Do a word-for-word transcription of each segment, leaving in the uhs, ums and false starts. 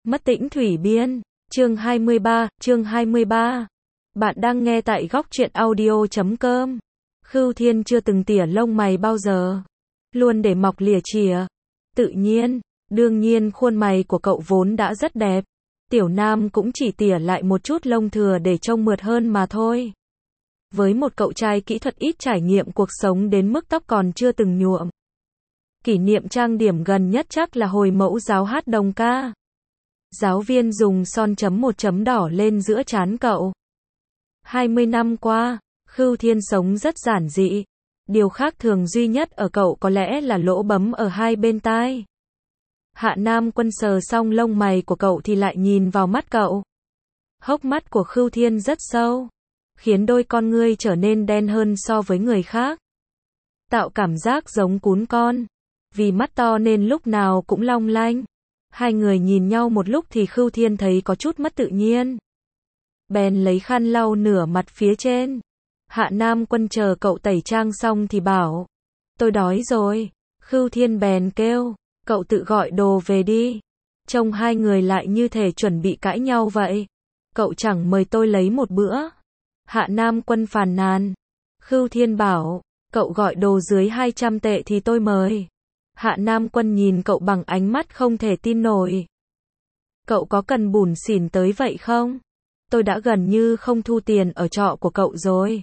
Mất tĩnh thủy biên. Chương hai mươi ba, chương hai mươi ba. Bạn đang nghe tại góc truyện audio chấm com. Khưu Thiên chưa từng tỉa lông mày bao giờ. Luôn để mọc lìa chìa. Tự nhiên, đương nhiên khuôn mày của cậu vốn đã rất đẹp. Tiểu Nam cũng chỉ tỉa lại một chút lông thừa để trông mượt hơn mà thôi. Với một cậu trai kỹ thuật ít trải nghiệm cuộc sống đến mức tóc còn chưa từng nhuộm. Kỷ niệm trang điểm gần nhất chắc là hồi mẫu giáo hát đồng ca. Giáo viên dùng son chấm một chấm đỏ lên giữa trán cậu. hai mươi năm qua, Khưu Thiên sống rất giản dị. Điều khác thường duy nhất ở cậu có lẽ là lỗ bấm ở hai bên tai. Hạ Nam Quân sờ xong lông mày của cậu thì lại nhìn vào mắt cậu. Hốc mắt của Khưu Thiên rất sâu, khiến đôi con ngươi trở nên đen hơn so với người khác. Tạo cảm giác giống cún con. Vì mắt to nên lúc nào cũng long lanh. Hai người nhìn nhau một lúc thì Khưu Thiên thấy có chút mất tự nhiên. Bèn lấy khăn lau nửa mặt phía trên. Hạ Nam Quân chờ cậu tẩy trang xong thì bảo. Tôi đói rồi. Khưu Thiên bèn kêu. Cậu tự gọi đồ về đi. Trông hai người lại như thể chuẩn bị cãi nhau vậy. Cậu chẳng mời tôi lấy một bữa. Hạ Nam Quân phàn nàn. Khưu Thiên bảo. Cậu gọi đồ dưới hai trăm tệ thì tôi mời. Hạ Nam Quân nhìn cậu bằng ánh mắt không thể tin nổi. Cậu có cần bủn xỉn tới vậy không? Tôi đã gần như không thu tiền ở trọ của cậu rồi.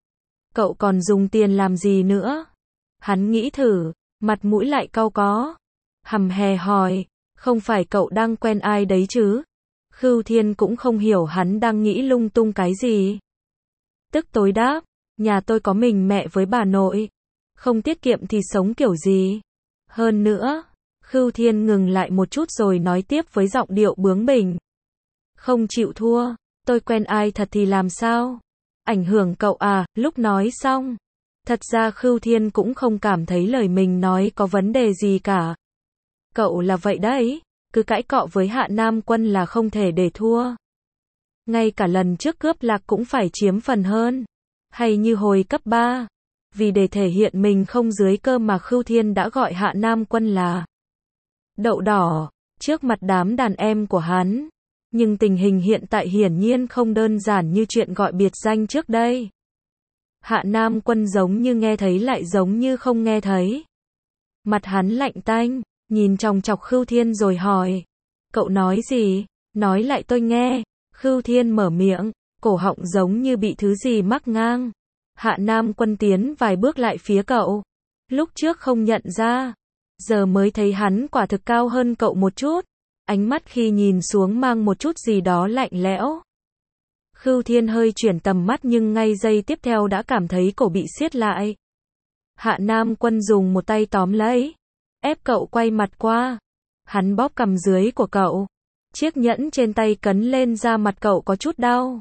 Cậu còn dùng tiền làm gì nữa? Hắn nghĩ thử, mặt mũi lại cau có. Hầm hè hỏi, không phải cậu đang quen ai đấy chứ? Khưu Thiên cũng không hiểu hắn đang nghĩ lung tung cái gì. Tức tối đáp, nhà tôi có mình mẹ với bà nội. Không tiết kiệm thì sống kiểu gì? Hơn nữa, Khưu Thiên ngừng lại một chút rồi nói tiếp với giọng điệu bướng bỉnh. Không chịu thua, tôi quen ai thật thì làm sao? Ảnh hưởng cậu à? Lúc nói xong, thật ra Khưu Thiên cũng không cảm thấy lời mình nói có vấn đề gì cả. Cậu là vậy đấy, cứ cãi cọ với Hạ Nam Quân là không thể để thua. Ngay cả lần trước cướp lạc cũng phải chiếm phần hơn. Hay như hồi cấp ba. Vì để thể hiện mình không dưới cơ mà Khưu Thiên đã gọi Hạ Nam Quân là đậu đỏ, trước mặt đám đàn em của hắn. Nhưng tình hình hiện tại hiển nhiên không đơn giản như chuyện gọi biệt danh trước đây. Hạ Nam Quân giống như nghe thấy lại giống như không nghe thấy. Mặt hắn lạnh tanh, nhìn chòng chọc Khưu Thiên rồi hỏi. Cậu nói gì? Nói lại tôi nghe. Khưu Thiên mở miệng, cổ họng giống như bị thứ gì mắc ngang. Hạ Nam Quân tiến vài bước lại phía cậu. Lúc trước không nhận ra, giờ mới thấy hắn quả thực cao hơn cậu một chút. Ánh mắt khi nhìn xuống mang một chút gì đó lạnh lẽo. Khưu Thiên hơi chuyển tầm mắt nhưng ngay giây tiếp theo đã cảm thấy cổ bị siết lại. Hạ Nam Quân dùng một tay tóm lấy, ép cậu quay mặt qua. Hắn bóp cằm dưới của cậu. Chiếc nhẫn trên tay cấn lên da mặt cậu có chút đau.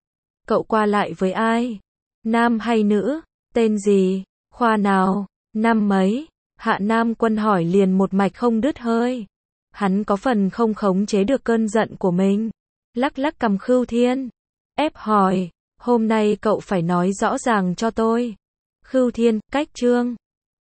Cậu qua lại với ai? Nam hay nữ? Tên gì? Khoa nào? Năm mấy? Hạ Nam Quân hỏi liền một mạch không đứt hơi. Hắn có phần không khống chế được cơn giận của mình. Lắc lắc cằm Khưu Thiên. Ép hỏi, hôm nay cậu phải nói rõ ràng cho tôi. Khưu Thiên, cách chương.